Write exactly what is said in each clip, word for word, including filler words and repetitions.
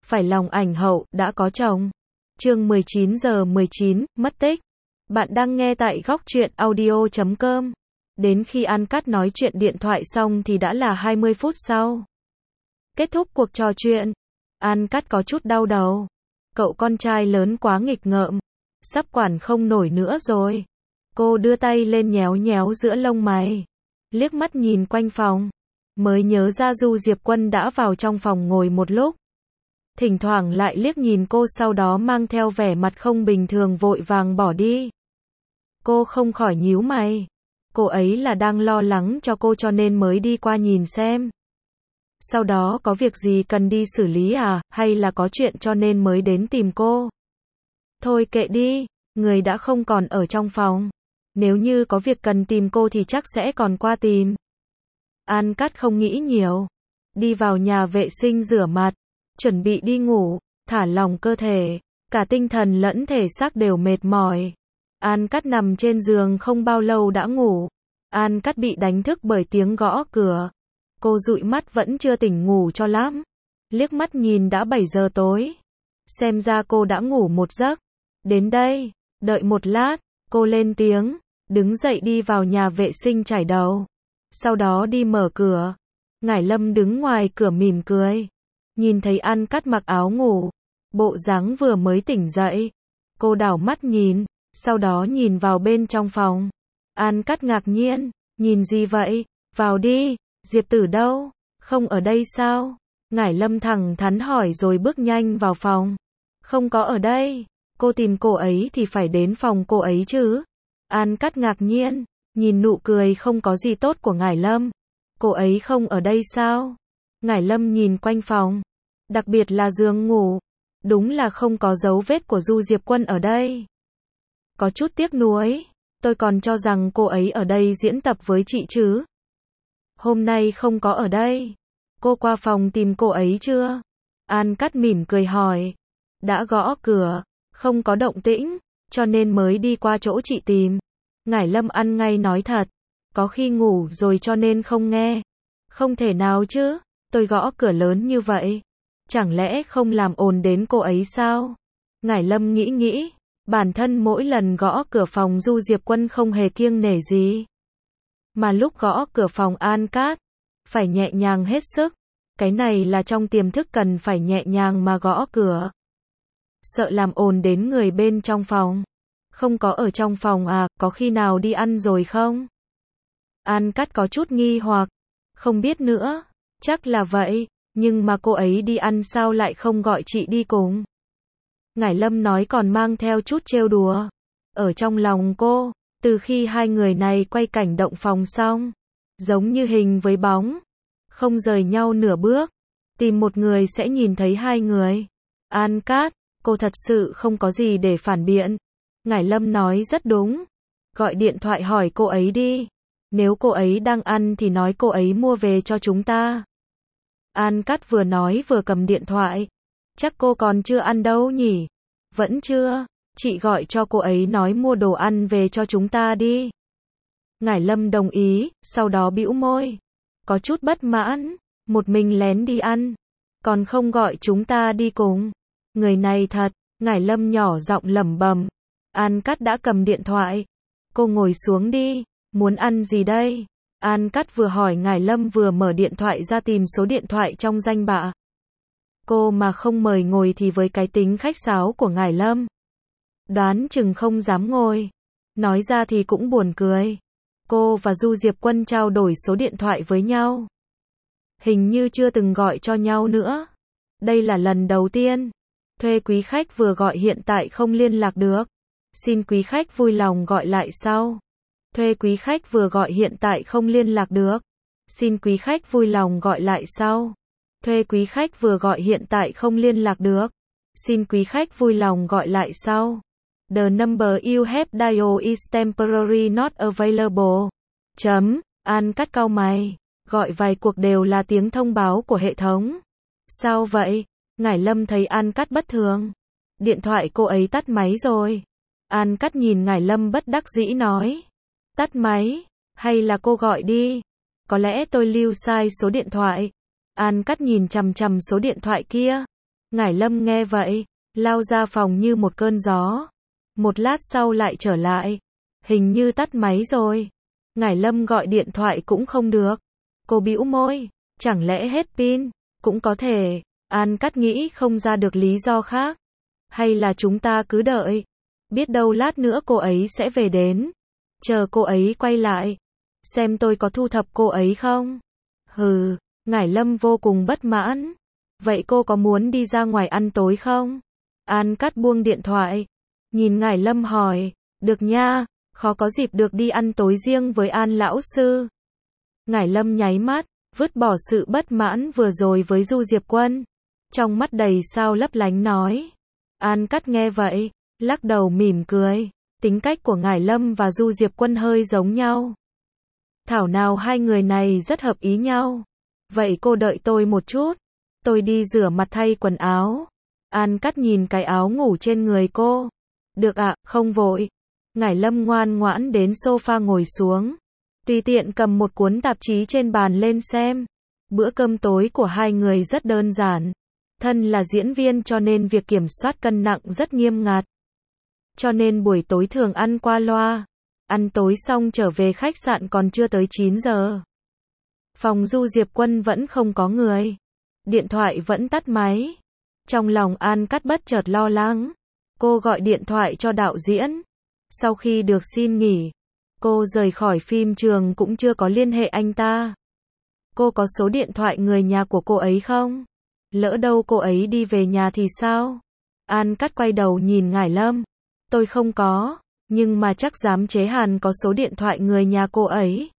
phải lòng ảnh hậu, đã có chồng. Chương mười chín giờ mười chín, mất tích. Bạn đang nghe tại góc truyện audio chấm com. Đến khi An Cát nói chuyện điện thoại xong thì đã là hai mươi phút sau. Kết thúc cuộc trò chuyện, An Cát có chút đau đầu. Cậu con trai lớn quá nghịch ngợm, sắp quản không nổi nữa rồi. Cô đưa tay lên nhéo nhéo giữa lông mày, liếc mắt nhìn quanh phòng, mới nhớ ra Du Diệp Quân đã vào trong phòng ngồi một lúc. Thỉnh thoảng lại liếc nhìn cô, sau đó mang theo vẻ mặt không bình thường vội vàng bỏ đi. Cô không khỏi nhíu mày. Cô ấy là đang lo lắng cho cô cho nên mới đi qua nhìn xem. Sau đó có việc gì cần đi xử lý à, hay là có chuyện cho nên mới đến tìm cô? Thôi kệ đi, người đã không còn ở trong phòng. Nếu như có việc cần tìm cô thì chắc sẽ còn qua tìm. An Cát không nghĩ nhiều, đi vào nhà vệ sinh rửa mặt, chuẩn bị đi ngủ, thả lỏng cơ thể, cả tinh thần lẫn thể xác đều mệt mỏi. An Cát nằm trên giường không bao lâu đã ngủ. An Cát bị đánh thức bởi tiếng gõ cửa. Cô dụi mắt vẫn chưa tỉnh ngủ cho lắm. Liếc mắt nhìn đã bảy giờ tối. Xem ra cô đã ngủ một giấc. Đến đây, đợi một lát, cô lên tiếng, đứng dậy đi vào nhà vệ sinh chải đầu. Sau đó đi mở cửa. Ngải Lâm đứng ngoài cửa mỉm cười. Nhìn thấy An Cát mặc áo ngủ, bộ dáng vừa mới tỉnh dậy. Cô đảo mắt nhìn, sau đó nhìn vào bên trong phòng. An Cát ngạc nhiên, nhìn gì vậy? Vào đi, Diệp Tử đâu? Không ở đây sao? Ngải Lâm thẳng thắn hỏi rồi bước nhanh vào phòng. Không có ở đây, cô tìm cô ấy thì phải đến phòng cô ấy chứ. An Cát ngạc nhiên, nhìn nụ cười không có gì tốt của Ngải Lâm. Cô ấy không ở đây sao? Ngải Lâm nhìn quanh phòng, đặc biệt là giường ngủ. Đúng là không có dấu vết của Du Diệp Quân ở đây. Có chút tiếc nuối, tôi còn cho rằng cô ấy ở đây diễn tập với chị chứ. Hôm nay không có ở đây. Cô qua phòng tìm cô ấy chưa? An Cát mỉm cười hỏi. Đã gõ cửa, không có động tĩnh, cho nên mới đi qua chỗ chị tìm. Ngải Lâm ăn ngay nói thật. Có khi ngủ rồi cho nên không nghe. Không thể nào chứ, tôi gõ cửa lớn như vậy. Chẳng lẽ không làm ồn đến cô ấy sao? Ngải Lâm nghĩ nghĩ. Bản thân mỗi lần gõ cửa phòng Du Diệp Quân không hề kiêng nể gì. Mà lúc gõ cửa phòng An Cát, phải nhẹ nhàng hết sức. Cái này là trong tiềm thức cần phải nhẹ nhàng mà gõ cửa. Sợ làm ồn đến người bên trong phòng. Không có ở trong phòng à, có khi nào đi ăn rồi không? An Cát có chút nghi hoặc. Không biết nữa, chắc là vậy, nhưng mà cô ấy đi ăn sao lại không gọi chị đi cùng? Ngải Lâm nói còn mang theo chút trêu đùa. Ở trong lòng cô, từ khi hai người này quay cảnh động phòng xong, giống như hình với bóng, không rời nhau nửa bước. Tìm một người sẽ nhìn thấy hai người. An Cát, cô thật sự không có gì để phản biện. Ngải Lâm nói rất đúng. Gọi điện thoại hỏi cô ấy đi. Nếu cô ấy đang ăn thì nói cô ấy mua về cho chúng ta. An Cát vừa nói vừa cầm điện thoại. Chắc cô còn chưa ăn đâu nhỉ? Vẫn chưa, chị gọi cho cô ấy nói mua đồ ăn về cho chúng ta đi. Ngải Lâm đồng ý, sau đó bĩu môi. Có chút bất mãn, một mình lén đi ăn, còn không gọi chúng ta đi cùng. Người này thật, Ngải Lâm nhỏ giọng lẩm bẩm. An Cát đã cầm điện thoại. Cô ngồi xuống đi, muốn ăn gì đây? An Cát vừa hỏi Ngải Lâm vừa mở điện thoại ra tìm số điện thoại trong danh bạ. Cô mà không mời ngồi thì với cái tính khách sáo của Ngải Lâm, đoán chừng không dám ngồi. Nói ra thì cũng buồn cười. Cô và Du Diệp Quân trao đổi số điện thoại với nhau. Hình như chưa từng gọi cho nhau nữa. Đây là lần đầu tiên. Thuê quý khách vừa gọi hiện tại không liên lạc được. Xin quý khách vui lòng gọi lại sau. Thuê quý khách vừa gọi hiện tại không liên lạc được. Xin quý khách vui lòng gọi lại sau. Thuê quý khách vừa gọi hiện tại không liên lạc được. Xin quý khách vui lòng gọi lại sau. The number you have dialed is temporarily not available. Chấm, An Cát cau mày. Gọi vài cuộc đều là tiếng thông báo của hệ thống. Sao vậy? Ngải Lâm thấy An Cát bất thường. Điện thoại cô ấy tắt máy rồi. An Cát nhìn Ngải Lâm bất đắc dĩ nói. Tắt máy? Hay là cô gọi đi? Có lẽ tôi lưu sai số điện thoại. An Cát nhìn chằm chằm số điện thoại kia. Ngải Lâm nghe vậy, lao ra phòng như một cơn gió. Một lát sau lại trở lại. Hình như tắt máy rồi. Ngải Lâm gọi điện thoại cũng không được. Cô bĩu môi. Chẳng lẽ hết pin? Cũng có thể. An Cắt nghĩ không ra được lý do khác. Hay là chúng ta cứ đợi. Biết đâu lát nữa cô ấy sẽ về đến. Chờ cô ấy quay lại. Xem tôi có thu thập cô ấy không? Hừ, Ngải Lâm vô cùng bất mãn. Vậy cô có muốn đi ra ngoài ăn tối không? An Cắt buông điện thoại. Nhìn Ngải Lâm hỏi. Được nha, khó có dịp được đi ăn tối riêng với An lão sư. Ngải Lâm nháy mắt, vứt bỏ sự bất mãn vừa rồi với Du Diệp Quân. Trong mắt đầy sao lấp lánh nói. An Cắt nghe vậy, lắc đầu mỉm cười. Tính cách của Ngải Lâm và Du Diệp Quân hơi giống nhau. Thảo nào hai người này rất hợp ý nhau. Vậy cô đợi tôi một chút. Tôi đi rửa mặt thay quần áo. An Cắt nhìn cái áo ngủ trên người cô. Được ạ, không vội. Ngải Lâm ngoan ngoãn đến sofa ngồi xuống. Tùy tiện cầm một cuốn tạp chí trên bàn lên xem. Bữa cơm tối của hai người rất đơn giản. Thân là diễn viên cho nên việc kiểm soát cân nặng rất nghiêm ngặt. Cho nên buổi tối thường ăn qua loa. Ăn tối xong trở về khách sạn còn chưa tới chín giờ. Phòng Du Diệp Quân vẫn không có người. Điện thoại vẫn tắt máy. Trong lòng An Cắt bất chợt lo lắng. Cô gọi điện thoại cho đạo diễn. Sau khi được xin nghỉ, cô rời khỏi phim trường cũng chưa có liên hệ anh ta. Cô có số điện thoại người nhà của cô ấy không? Lỡ đâu cô ấy đi về nhà thì sao? An Cắt quay đầu nhìn Ngải Lâm. Tôi không có, nhưng mà chắc Giám chế Hàn có số điện thoại người nhà cô ấy.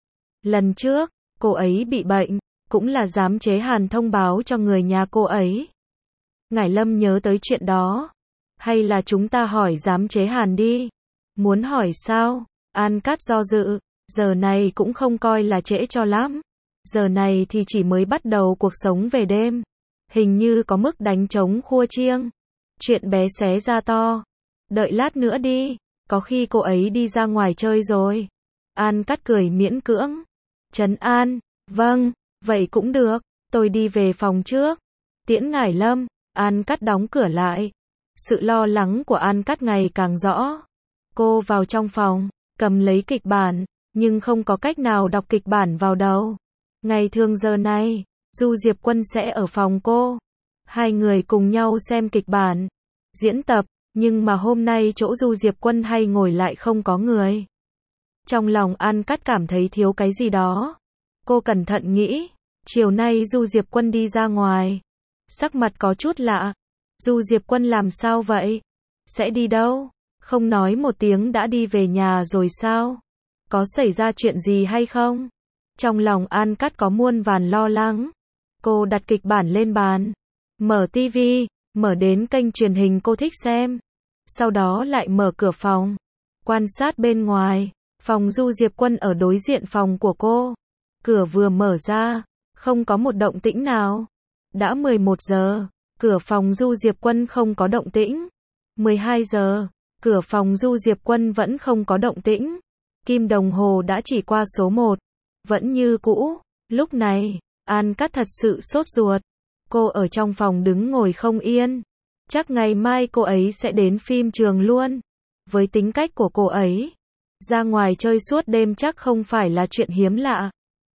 Lần trước, cô ấy bị bệnh, cũng là Giám chế Hàn thông báo cho người nhà cô ấy. Ngải Lâm nhớ tới chuyện đó. Hay là chúng ta hỏi Giám chế Hàn đi? Muốn hỏi sao? An Cắt do dự. Giờ này cũng không coi là trễ cho lắm. Giờ này thì chỉ mới bắt đầu cuộc sống về đêm. Hình như có mức đánh trống khua chiêng. Chuyện bé xé ra to. Đợi lát nữa đi. Có khi cô ấy đi ra ngoài chơi rồi. An Cắt cười miễn cưỡng. Trấn an. Vâng, vậy cũng được. Tôi đi về phòng trước. Tiễn Ngải Lâm. An Cắt đóng cửa lại. Sự lo lắng của An Cắt ngày càng rõ. Cô vào trong phòng, cầm lấy kịch bản, nhưng không có cách nào đọc kịch bản vào đầu. Ngày thường giờ này, Du Diệp Quân sẽ ở phòng cô. Hai người cùng nhau xem kịch bản, diễn tập, nhưng mà hôm nay chỗ Du Diệp Quân hay ngồi lại không có người. Trong lòng An Cắt cảm thấy thiếu cái gì đó. Cô cẩn thận nghĩ, chiều nay Du Diệp Quân đi ra ngoài. Sắc mặt có chút lạ. Du Diệp Quân làm sao vậy? Sẽ đi đâu? Không nói một tiếng đã đi về nhà rồi sao? Có xảy ra chuyện gì hay không? Trong lòng An Cắt có muôn vàn lo lắng. Cô đặt kịch bản lên bàn. Mở tivi, mở đến kênh truyền hình cô thích xem. Sau đó lại mở cửa phòng. Quan sát bên ngoài. Phòng Du Diệp Quân ở đối diện phòng của cô. Cửa vừa mở ra. Không có một động tĩnh nào. Đã mười một giờ. Cửa phòng Du Diệp Quân không có động tĩnh. mười hai giờ. Cửa phòng Du Diệp Quân vẫn không có động tĩnh. Kim đồng hồ đã chỉ qua số một. Vẫn như cũ. Lúc này, An Cắt thật sự sốt ruột. Cô ở trong phòng đứng ngồi không yên. Chắc ngày mai cô ấy sẽ đến phim trường luôn. Với tính cách của cô ấy, ra ngoài chơi suốt đêm chắc không phải là chuyện hiếm lạ.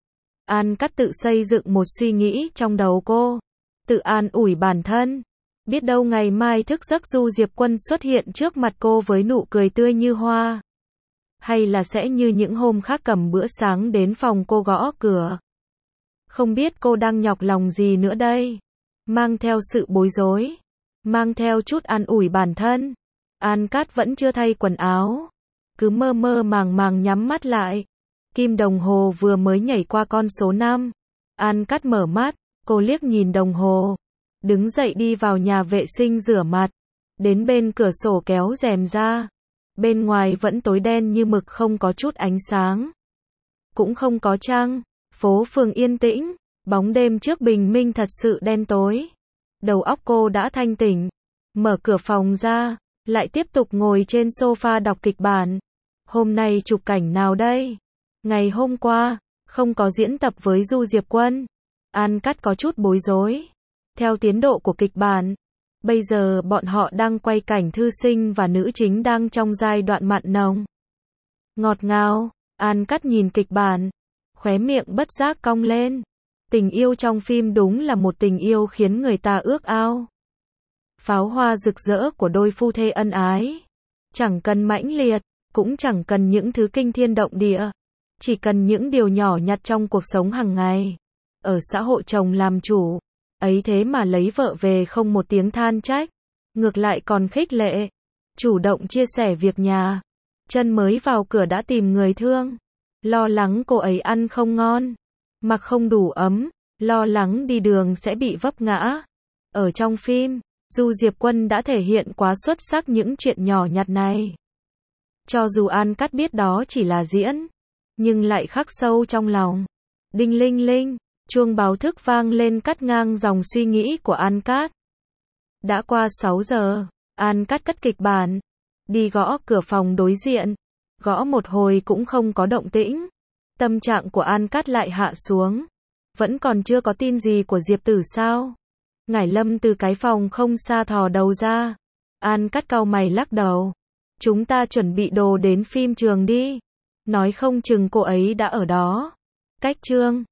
An Cắt tự xây dựng một suy nghĩ trong đầu cô. Tự an ủi bản thân. Biết đâu ngày mai thức giấc Du Diệp Quân xuất hiện trước mặt cô với nụ cười tươi như hoa. Hay là sẽ như những hôm khác cầm bữa sáng đến phòng cô gõ cửa. Không biết cô đang nhọc lòng gì nữa đây. Mang theo sự bối rối. Mang theo chút an ủi bản thân. An Cắt vẫn chưa thay quần áo. Cứ mơ mơ màng màng nhắm mắt lại. Kim đồng hồ vừa mới nhảy qua con số năm. An Cắt mở mắt. Cô liếc nhìn đồng hồ. Đứng dậy đi vào nhà vệ sinh rửa mặt. Đến bên cửa sổ kéo rèm ra. Bên ngoài vẫn tối đen như mực không có chút ánh sáng. Cũng không có trăng. Phố phường yên tĩnh. Bóng đêm trước bình minh thật sự đen tối. Đầu óc cô đã thanh tỉnh. Mở cửa phòng ra. Lại tiếp tục ngồi trên sofa đọc kịch bản. Hôm nay chụp cảnh nào đây? Ngày hôm qua, không có diễn tập với Du Diệp Quân. An Cắt có chút bối rối. Theo tiến độ của kịch bản, bây giờ bọn họ đang quay cảnh thư sinh và nữ chính đang trong giai đoạn mặn nồng. Ngọt ngào, An Cắt nhìn kịch bản, khóe miệng bất giác cong lên. Tình yêu trong phim đúng là một tình yêu khiến người ta ước ao. Pháo hoa rực rỡ của đôi phu thê ân ái. Chẳng cần mãnh liệt, cũng chẳng cần những thứ kinh thiên động địa. Chỉ cần những điều nhỏ nhặt trong cuộc sống hàng ngày. Ở xã hội chồng làm chủ, ấy thế mà lấy vợ về không một tiếng than trách. Ngược lại còn khích lệ, chủ động chia sẻ việc nhà. Chân mới vào cửa đã tìm người thương. Lo lắng cô ấy ăn không ngon, mặc không đủ ấm, lo lắng đi đường sẽ bị vấp ngã. Ở trong phim, Du Diệp Quân đã thể hiện quá xuất sắc những chuyện nhỏ nhặt này. Cho dù An Cắt biết đó chỉ là diễn, nhưng lại khắc sâu trong lòng. Đinh linh linh, chuông báo thức vang lên cắt ngang dòng suy nghĩ của An Cắt. Đã qua sáu giờ, An Cắt cất kịch bản, đi gõ cửa phòng đối diện. Gõ một hồi cũng không có động tĩnh. Tâm trạng của An Cắt lại hạ xuống. Vẫn còn chưa có tin gì của Diệp Tử sao? Ngải Lâm từ cái phòng không xa thò đầu ra. An Cắt cau mày lắc đầu. Chúng ta chuẩn bị đồ đến phim trường đi. Nói không chừng cô ấy đã ở đó. Cách chương